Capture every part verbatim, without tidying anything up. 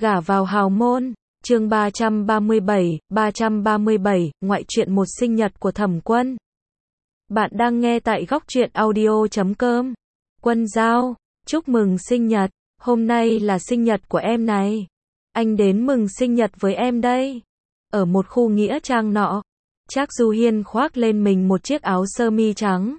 Gả vào hào môn, chương ba trăm ba mươi bảy, ba trăm ba mươi bảy, ngoại truyện một sinh nhật của Thẩm Quân. Bạn đang nghe tại góc truyện audio chấm com. Quân Giao, chúc mừng sinh nhật, hôm nay là sinh nhật của em này. Anh đến mừng sinh nhật với em đây. Ở một khu nghĩa trang nọ, Trác Du Hiên khoác lên mình một chiếc áo sơ mi trắng.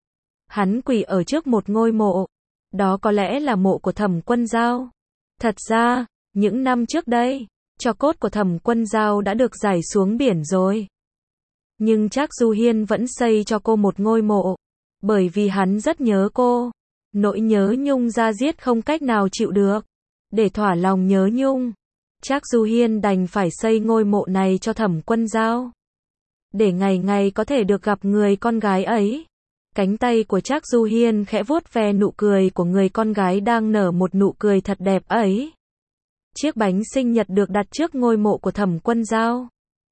Hắn quỳ ở trước một ngôi mộ. Đó có lẽ là mộ của Thẩm Quân Giao. Thật ra, những năm trước đây, tro cốt của Thẩm Quân Giao đã được rải xuống biển rồi. Nhưng Trác Du Hiên vẫn xây cho cô một ngôi mộ, bởi vì hắn rất nhớ cô. Nỗi nhớ nhung da diết không cách nào chịu được. Để thỏa lòng nhớ nhung, Trác Du Hiên đành phải xây ngôi mộ này cho Thẩm Quân Giao. Để ngày ngày có thể được gặp người con gái ấy. Cánh tay của Trác Du Hiên khẽ vuốt ve nụ cười của người con gái đang nở một nụ cười thật đẹp ấy. Chiếc bánh sinh nhật được đặt trước ngôi mộ của Thẩm Quân Giao.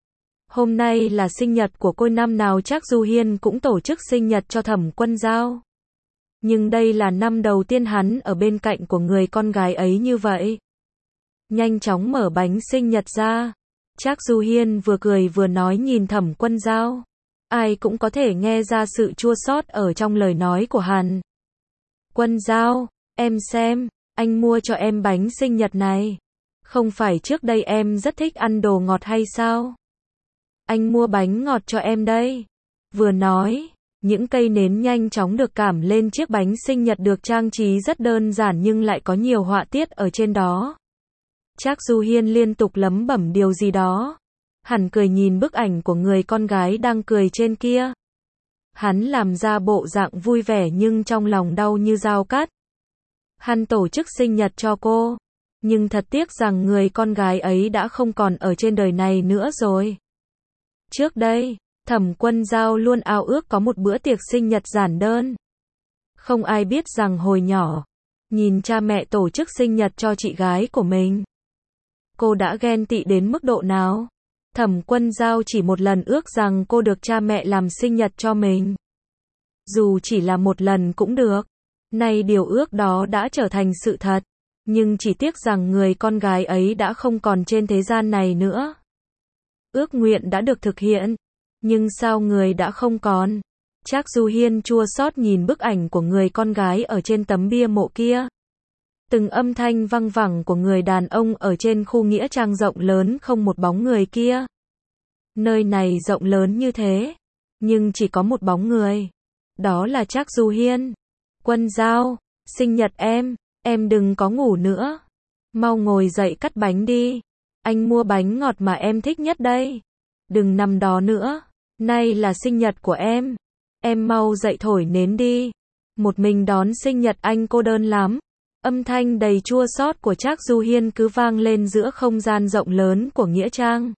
Hôm nay là sinh nhật của cô, năm nào Trác Du Hiên cũng tổ chức sinh nhật cho Thẩm Quân Giao. Nhưng đây là năm đầu tiên hắn ở bên cạnh của người con gái ấy như vậy. Nhanh chóng mở bánh sinh nhật ra, Trác Du Hiên vừa cười vừa nói nhìn Thẩm Quân Giao. Ai cũng có thể nghe ra sự chua xót ở trong lời nói của hắn. Quân Giao, em xem, anh mua cho em bánh sinh nhật này. Không phải trước đây em rất thích ăn đồ ngọt hay sao? Anh mua bánh ngọt cho em đây. Vừa nói, những cây nến nhanh chóng được cảm lên chiếc bánh sinh nhật được trang trí rất đơn giản nhưng lại có nhiều họa tiết ở trên đó. Trác Du Hiên liên tục lẩm bẩm điều gì đó. Hắn cười nhìn bức ảnh của người con gái đang cười trên kia. Hắn làm ra bộ dạng vui vẻ nhưng trong lòng đau như dao cắt. Hắn tổ chức sinh nhật cho cô. Nhưng thật tiếc rằng người con gái ấy đã không còn ở trên đời này nữa rồi. Trước đây, Thẩm Quân Giao luôn ao ước có một bữa tiệc sinh nhật giản đơn. Không ai biết rằng hồi nhỏ, nhìn cha mẹ tổ chức sinh nhật cho chị gái của mình, cô đã ghen tị đến mức độ nào. Thẩm Quân Giao chỉ một lần ước rằng cô được cha mẹ làm sinh nhật cho mình. Dù chỉ là một lần cũng được. Nay điều ước đó đã trở thành sự thật. Nhưng chỉ tiếc rằng người con gái ấy đã không còn trên thế gian này nữa. Ước nguyện đã được thực hiện. Nhưng sao người đã không còn? Trác Du Hiên chua xót nhìn bức ảnh của người con gái ở trên tấm bia mộ kia. Từng âm thanh văng vẳng của người đàn ông ở trên khu nghĩa trang rộng lớn không một bóng người kia. Nơi này rộng lớn như thế, nhưng chỉ có một bóng người. Đó là Trác Du Hiên. Quân Giao, sinh nhật em, em đừng có ngủ nữa. Mau ngồi dậy cắt bánh đi. Anh mua bánh ngọt mà em thích nhất đây. Đừng nằm đó nữa. Nay là sinh nhật của em. Em mau dậy thổi nến đi. Một mình đón sinh nhật anh cô đơn lắm. Âm thanh đầy chua xót của Trác Du Hiên cứ vang lên giữa không gian rộng lớn của nghĩa trang.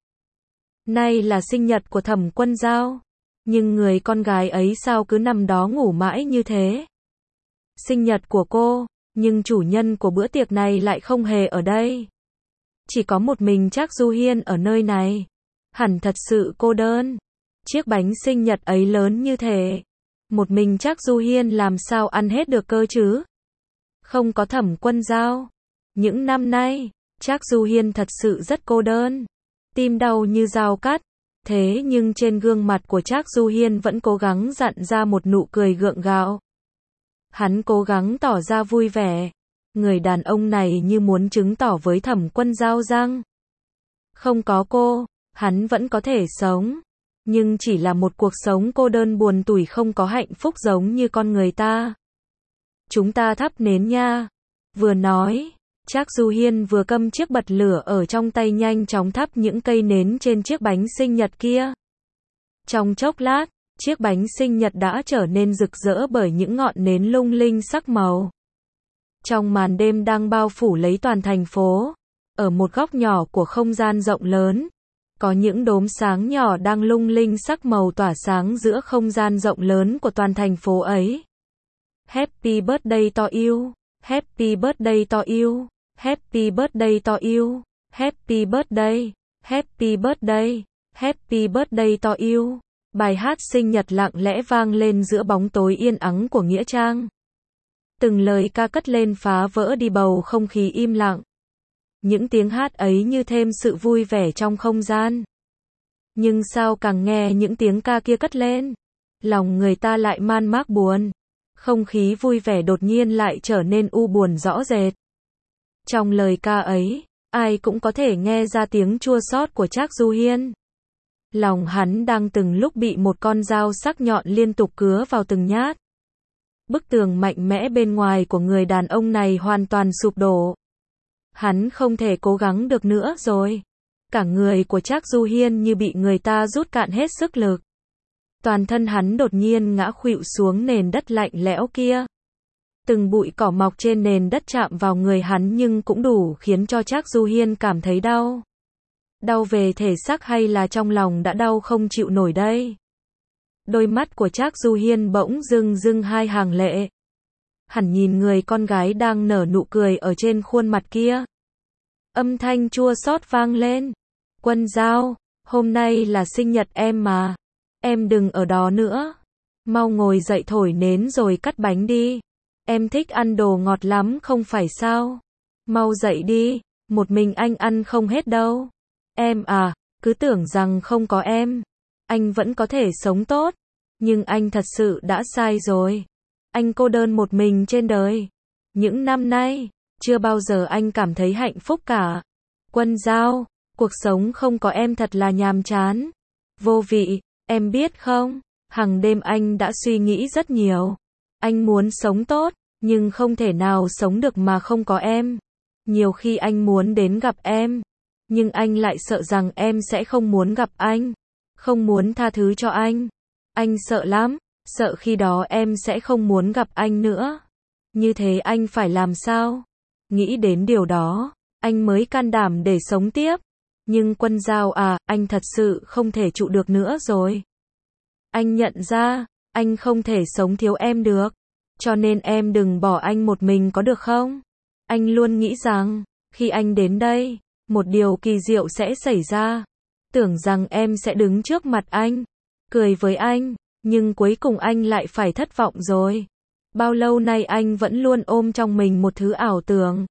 Nay là sinh nhật của Thẩm Quân Giao. Nhưng người con gái ấy sao cứ nằm đó ngủ mãi như thế? Sinh nhật của cô, nhưng chủ nhân của bữa tiệc này lại không hề ở đây. Chỉ có một mình Trác Du Hiên ở nơi này. Hẳn thật sự cô đơn. Chiếc bánh sinh nhật ấy lớn như thế. Một mình Trác Du Hiên làm sao ăn hết được cơ chứ? Không có Thẩm Quân Giao. Những năm nay, Trác Du Hiên thật sự rất cô đơn. Tim đau như dao cắt. Thế nhưng trên gương mặt của Trác Du Hiên vẫn cố gắng dặn ra một nụ cười gượng gạo. Hắn cố gắng tỏ ra vui vẻ. Người đàn ông này như muốn chứng tỏ với Thẩm Quân Giao rằng không có cô, hắn vẫn có thể sống. Nhưng chỉ là một cuộc sống cô đơn buồn tủi không có hạnh phúc giống như con người ta. Chúng ta thắp nến nha. Vừa nói, Trác Du Hiên vừa cầm chiếc bật lửa ở trong tay nhanh chóng thắp những cây nến trên chiếc bánh sinh nhật kia. Trong chốc lát, chiếc bánh sinh nhật đã trở nên rực rỡ bởi những ngọn nến lung linh sắc màu. Trong màn đêm đang bao phủ lấy toàn thành phố, ở một góc nhỏ của không gian rộng lớn, có những đốm sáng nhỏ đang lung linh sắc màu tỏa sáng giữa không gian rộng lớn của toàn thành phố ấy. Happy birthday to you, happy birthday to you, happy birthday to you, happy birthday, happy birthday, happy birthday to you. Bài hát sinh nhật lặng lẽ vang lên giữa bóng tối yên ắng của nghĩa trang. Từng lời ca cất lên phá vỡ đi bầu không khí im lặng. Những tiếng hát ấy như thêm sự vui vẻ trong không gian. Nhưng sao càng nghe những tiếng ca kia cất lên, lòng người ta lại man mác buồn. Không khí vui vẻ đột nhiên lại trở nên u buồn rõ rệt. Trong lời ca ấy, ai cũng có thể nghe ra tiếng chua xót của Trác Du Hiên. Lòng hắn đang từng lúc bị một con dao sắc nhọn liên tục cứa vào từng nhát. Bức tường mạnh mẽ bên ngoài của người đàn ông này hoàn toàn sụp đổ. Hắn không thể cố gắng được nữa rồi. Cả người của Trác Du Hiên như bị người ta rút cạn hết sức lực. Toàn thân hắn đột nhiên ngã khuỵu xuống nền đất lạnh lẽo kia. Từng bụi cỏ mọc trên nền đất chạm vào người hắn nhưng cũng đủ khiến cho Trác Du Hiên cảm thấy đau. Đau về thể xác hay là trong lòng đã đau không chịu nổi đây. Đôi mắt của Trác Du Hiên bỗng rưng rưng hai hàng lệ. Hẳn nhìn người con gái đang nở nụ cười ở trên khuôn mặt kia. Âm thanh chua xót vang lên. Quân Giao, hôm nay là sinh nhật em mà. Em đừng ở đó nữa. Mau ngồi dậy thổi nến rồi cắt bánh đi. Em thích ăn đồ ngọt lắm không phải sao? Mau dậy đi, một mình anh ăn không hết đâu. Em à, cứ tưởng rằng không có em, anh vẫn có thể sống tốt. Nhưng anh thật sự đã sai rồi. Anh cô đơn một mình trên đời. Những năm nay, chưa bao giờ anh cảm thấy hạnh phúc cả. Quân Giao, cuộc sống không có em thật là nhàm chán. Vô vị, em biết không? Hằng đêm anh đã suy nghĩ rất nhiều. Anh muốn sống tốt, nhưng không thể nào sống được mà không có em. Nhiều khi anh muốn đến gặp em, nhưng anh lại sợ rằng em sẽ không muốn gặp anh, không muốn tha thứ cho anh. Anh sợ lắm, sợ khi đó em sẽ không muốn gặp anh nữa. Như thế anh phải làm sao? Nghĩ đến điều đó, anh mới can đảm để sống tiếp. Nhưng Quân Giao à, anh thật sự không thể trụ được nữa rồi. Anh nhận ra, anh không thể sống thiếu em được. Cho nên em đừng bỏ anh một mình có được không? Anh luôn nghĩ rằng, khi anh đến đây, một điều kỳ diệu sẽ xảy ra. Tưởng rằng em sẽ đứng trước mặt anh, cười với anh, nhưng cuối cùng anh lại phải thất vọng rồi. Bao lâu nay anh vẫn luôn ôm trong mình một thứ ảo tưởng.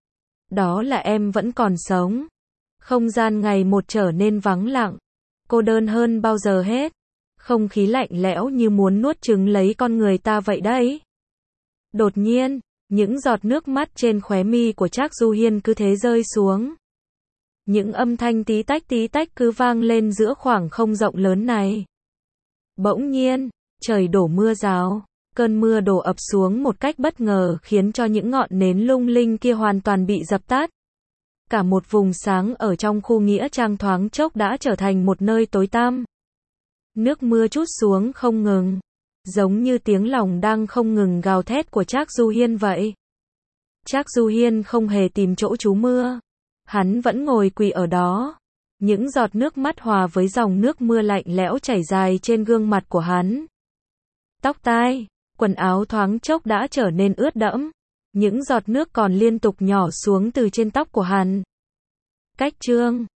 Đó là em vẫn còn sống. Không gian ngày một trở nên vắng lặng, cô đơn hơn bao giờ hết. Không khí lạnh lẽo như muốn nuốt chửng lấy con người ta vậy đấy. Đột nhiên, những giọt nước mắt trên khóe mi của Trác Du Hiên cứ thế rơi xuống. Những âm thanh tí tách tí tách cứ vang lên giữa khoảng không rộng lớn này. Bỗng nhiên, trời đổ mưa rào. Cơn mưa đổ ập xuống một cách bất ngờ khiến cho những ngọn nến lung linh kia hoàn toàn bị dập tắt. Cả một vùng sáng ở trong khu nghĩa trang thoáng chốc đã trở thành một nơi tối tăm. Nước mưa trút xuống không ngừng, giống như tiếng lòng đang không ngừng gào thét của Trác Du Hiên vậy. Trác Du Hiên không hề tìm chỗ trú mưa. Hắn vẫn ngồi quỳ ở đó. Những giọt nước mắt hòa với dòng nước mưa lạnh lẽo chảy dài trên gương mặt của hắn. Tóc tai, quần áo thoáng chốc đã trở nên ướt đẫm. Những giọt nước còn liên tục nhỏ xuống từ trên tóc của hắn. Cách chương